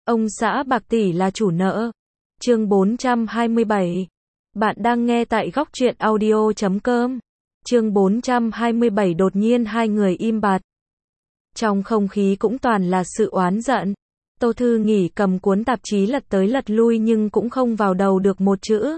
Ông xã bạc tỷ là chủ nợ. Chương 427. Bạn đang nghe tại góc truyện audio.com. Chương 427 đột nhiên hai người im bặt. Trong không khí cũng toàn là sự oán giận. Tô Thư Nghỉ cầm cuốn tạp chí lật tới lật lui nhưng cũng không vào đầu được một chữ.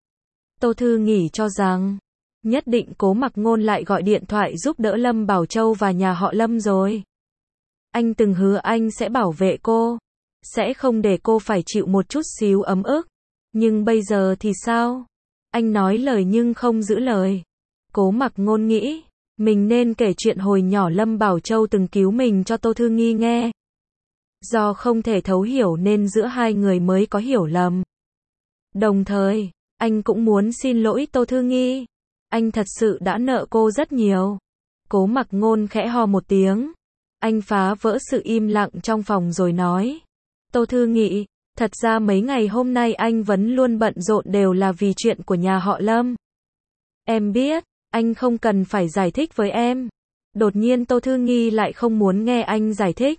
Tô Thư Nghỉ cho rằng, nhất định Cố Mặc Ngôn lại gọi điện thoại giúp đỡ Lâm Bảo Châu và nhà họ Lâm rồi. Anh từng hứa anh sẽ bảo vệ cô, sẽ không để cô phải chịu một chút xíu ấm ức. Nhưng bây giờ thì sao? Anh nói lời nhưng không giữ lời. Cố Mặc Ngôn nghĩ, mình nên kể chuyện hồi nhỏ Lâm Bảo Châu từng cứu mình cho Tô Thư Nghi nghe. Do không thể thấu hiểu nên giữa hai người mới có hiểu lầm. Đồng thời, anh cũng muốn xin lỗi Tô Thư Nghi. Anh thật sự đã nợ cô rất nhiều. Cố Mặc Ngôn khẽ ho một tiếng. Anh phá vỡ sự im lặng trong phòng rồi nói. Tô Thư Nghị, thật ra mấy ngày hôm nay anh vẫn luôn bận rộn đều là vì chuyện của nhà họ Lâm. Em biết, anh không cần phải giải thích với em. Đột nhiên Tô Thư Nghi lại không muốn nghe anh giải thích.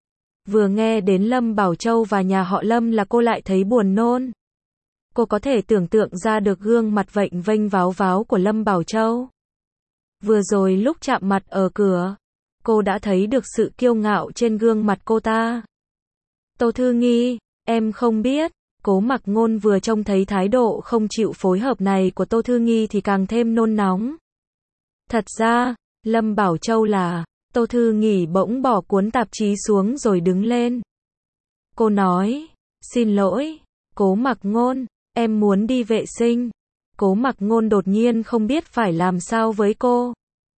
Vừa nghe đến Lâm Bảo Châu và nhà họ Lâm là cô lại thấy buồn nôn. Cô có thể tưởng tượng ra được gương mặt vệnh vênh váo váo của Lâm Bảo Châu. Vừa rồi lúc chạm mặt ở cửa, cô đã thấy được sự kiêu ngạo trên gương mặt cô ta. Tô Thư Nghi, em không biết. Cố Mặc Ngôn vừa trông thấy thái độ không chịu phối hợp này của Tô Thư Nghi thì càng thêm nôn nóng. Thật ra, Lâm Bảo Châu là... Tô Thư Nghỉ bỗng bỏ cuốn tạp chí xuống rồi đứng lên. Cô nói, xin lỗi, Cố Mặc Ngôn, em muốn đi vệ sinh. Cố Mặc Ngôn đột nhiên không biết phải làm sao với cô.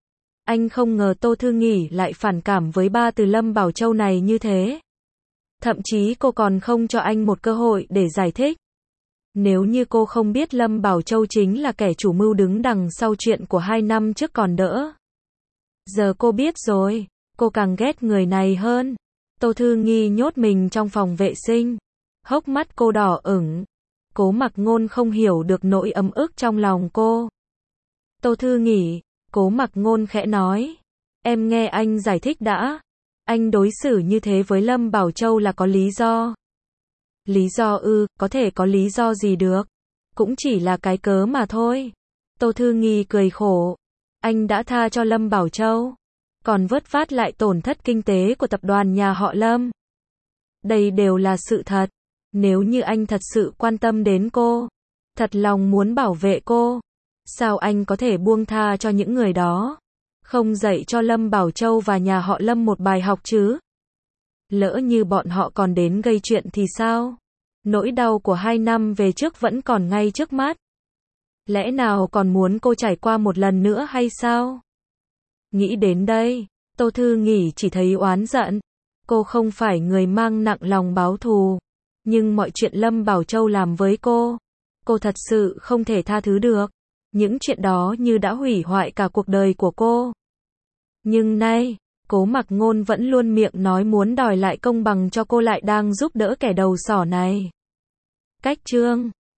Anh không ngờ Tô Thư Nghỉ lại phản cảm với ba từ Lâm Bảo Châu này như thế. Thậm chí cô còn không cho anh một cơ hội để giải thích. Nếu như cô không biết Lâm Bảo Châu chính là kẻ chủ mưu đứng đằng sau chuyện của 2 năm trước còn đỡ. Giờ cô biết rồi, cô càng ghét người này hơn. Tô Thư Nghi nhốt mình trong phòng vệ sinh. Hốc mắt cô đỏ ửng. Cố Mặc Ngôn không hiểu được nỗi ấm ức trong lòng cô. Tô Thư Nghỉ, Cố Mặc Ngôn khẽ nói. Em nghe anh giải thích đã. Anh đối xử như thế với Lâm Bảo Châu là có lý do. Lý do ư, có thể có lý do gì được. Cũng chỉ là cái cớ mà thôi. Tô Thư Nghi cười khổ. Anh đã tha cho Lâm Bảo Châu, còn vớt vát lại tổn thất kinh tế của tập đoàn nhà họ Lâm. Đây đều là sự thật. Nếu như anh thật sự quan tâm đến cô, thật lòng muốn bảo vệ cô, sao anh có thể buông tha cho những người đó? Không dạy cho Lâm Bảo Châu và nhà họ Lâm một bài học chứ? Lỡ như bọn họ còn đến gây chuyện thì sao? Nỗi đau của 2 năm về trước vẫn còn ngay trước mắt. Lẽ nào còn muốn cô trải qua một lần nữa hay sao? Nghĩ đến đây, Tô Thư Nghỉ chỉ thấy oán giận. Cô không phải người mang nặng lòng báo thù. Nhưng mọi chuyện Lâm Bảo Châu làm với cô thật sự không thể tha thứ được. Những chuyện đó như đã hủy hoại cả cuộc đời của cô. Nhưng nay, Cố Mặc Ngôn vẫn luôn miệng nói muốn đòi lại công bằng cho cô lại đang giúp đỡ kẻ đầu sỏ này. Cách chương